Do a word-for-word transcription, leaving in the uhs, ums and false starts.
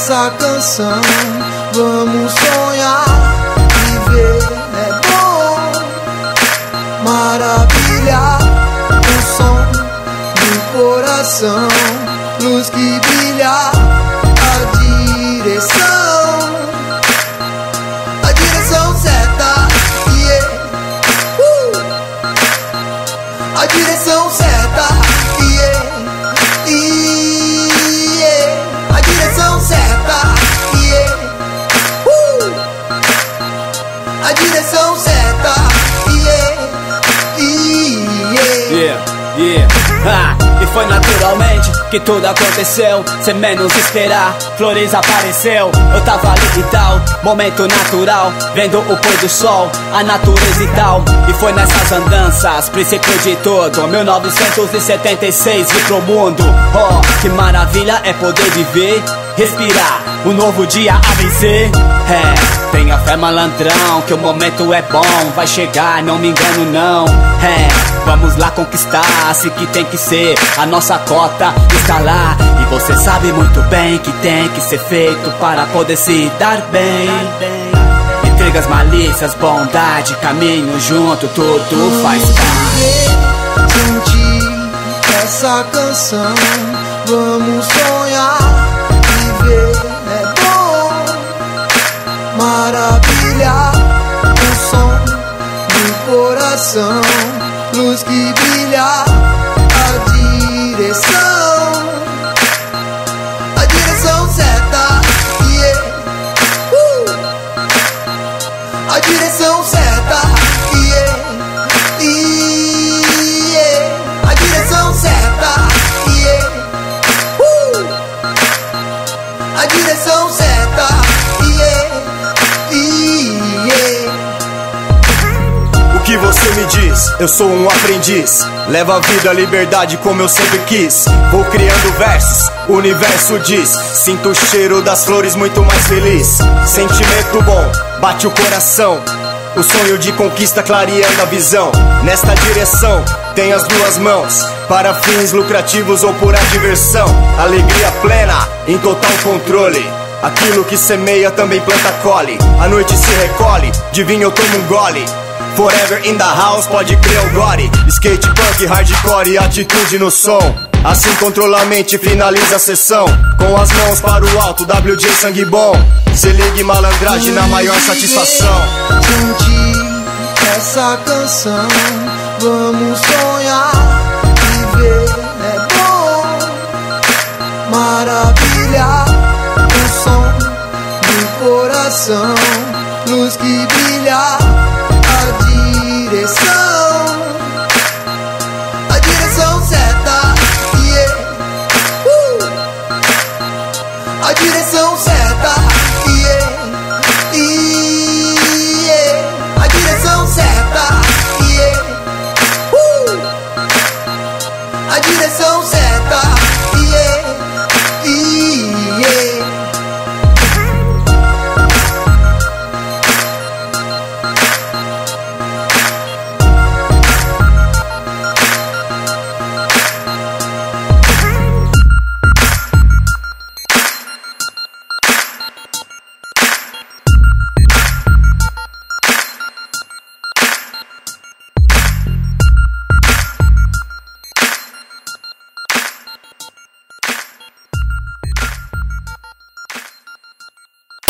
essa canção. Vamos sonhar, viver é bom. Maravilha, o som do coração, luz que brilha, a direção, a direção certa, yeah. uh. A direção certa, yeah. Yeah. A direção certa, yeah. uh. A direção certa, yeah. Yeah. Yeah, yeah. Ah, e foi naturalmente que tudo aconteceu, sem menos esperar, flores apareceu. Eu tava ali e tal, momento natural, vendo o pôr do sol, a natureza e tal. E foi nessas andanças, princípio de tudo, mil novecentos e setenta e seis vi pro mundo. Oh, que maravilha é poder viver, respirar, um novo dia a vencer. É, tenha fé malandrão, que o momento é bom, vai chegar, não me engano não. É, vamos lá conquistar, assim que tem que ser, a nossa cota está lá. E você sabe muito bem que tem que ser feito para poder se dar bem. Intrigas, malícias, bondade, caminho junto, tudo faz parte. Sentir essa canção, vamos sonhar, viver é bom. Maravilha, o som do coração, luz que brilha, a direção, a direção certa, yeah. uh. A direção certa, yeah. Yeah. A direção certa, yeah. uh. A direção certa, yeah. Yeah. O que você me diz? Eu sou um aprendiz, levo a vida, a liberdade como eu sempre quis. Vou criando versos, o universo diz. Sinto o cheiro das flores, muito mais feliz. Sentimento bom, bate o coração. O sonho de conquista clareando a visão. Nesta direção, tem as duas mãos, para fins lucrativos ou pura diversão. Alegria plena, em total controle. Aquilo que semeia também planta colhe. A noite se recolhe, de vinho eu tomo um gole. Forever in the house, pode crer o gore. Skate, punk, hardcore e atitude no som. Assim controla a mente, finaliza a sessão. Com as mãos para o alto, W J sangue bom. Se ligue malandragem na maior satisfação. Sentir essa canção, vamos sonhar, viver é bom. Maravilha, o som do coração, luz que brilha, a direção, a direção certa, yeah. uh. A direção certa.